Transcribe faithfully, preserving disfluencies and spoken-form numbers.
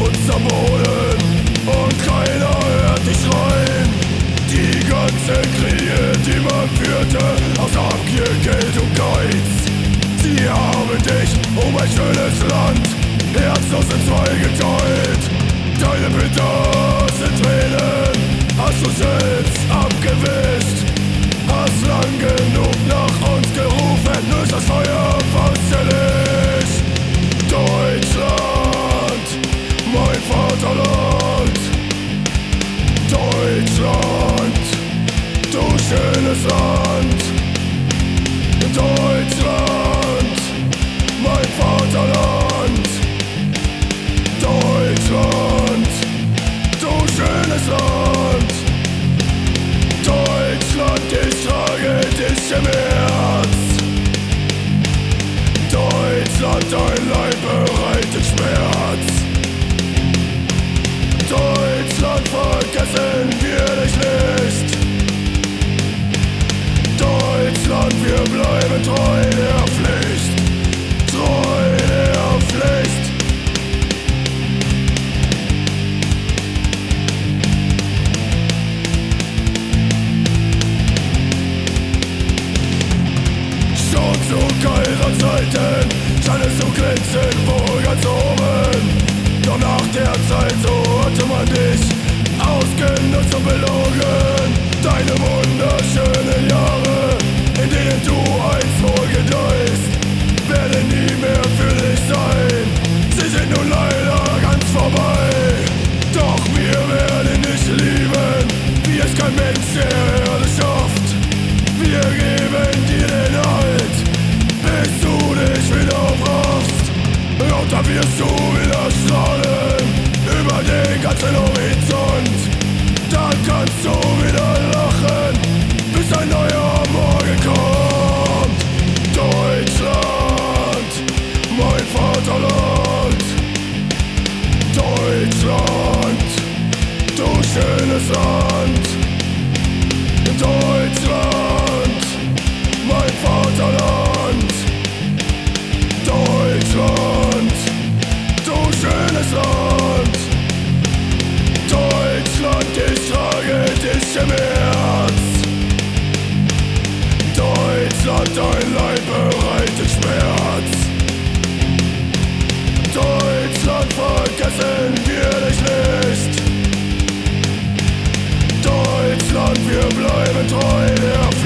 Schmutz am Boden und keiner hört dich schreien. Die ganzen Kriege, die man führte, aus Habgier, Geld und Geiz. Sie haben dich um ein schönes Land herzlos in zwei geteilt. Deine Bilder sind Tränen, hast du selbst abgewischt. Hast lang genug nach uns gerufen, nur ist das Feuer fast erlischt. Deutschland, mein Vaterland. Deutschland, du schönes Land. Deutschland, mein Vaterland. Deutschland, du schönes Land. Deutschland, ich trage dich im Herz. Deutschland, dein Leib bereitet Schmerz. Deutschland, vergessen wir dich nicht. Deutschland, wir bleiben treu der Pflicht. Treu der Pflicht. Schon zu Kaiserzeiten scheint es zu glänzen, wohl ganz oben. Doch nach der Zeit, so hatte man dich ausgenutzt und belogen. Deine wunderschönen Jahre, in denen du einst wohl gedeihst, werden nie mehr für dich sein. Sie sind nun leider ganz vorbei. Doch wir werden dich lieben, wie es kein Mensch der Erde schafft. Wir geben dir den Halt, bis du dich wieder aufraffst. Und dann wirst du wieder strahlen über den ganzen Horizont. Dann kannst du wieder lachen, bis ein neuer Morgen kommt. Deutschland, mein Vaterland. Deutschland, du schönes Land. Deutschland, mein Vaterland. Deutschland, du schönes Land. Deutschland, ich trage dich im Herz. Deutschland, dein Leib bereitet Schmerz. Deutschland, vergessen wir dich nicht. Deutschland, wir bleiben treu der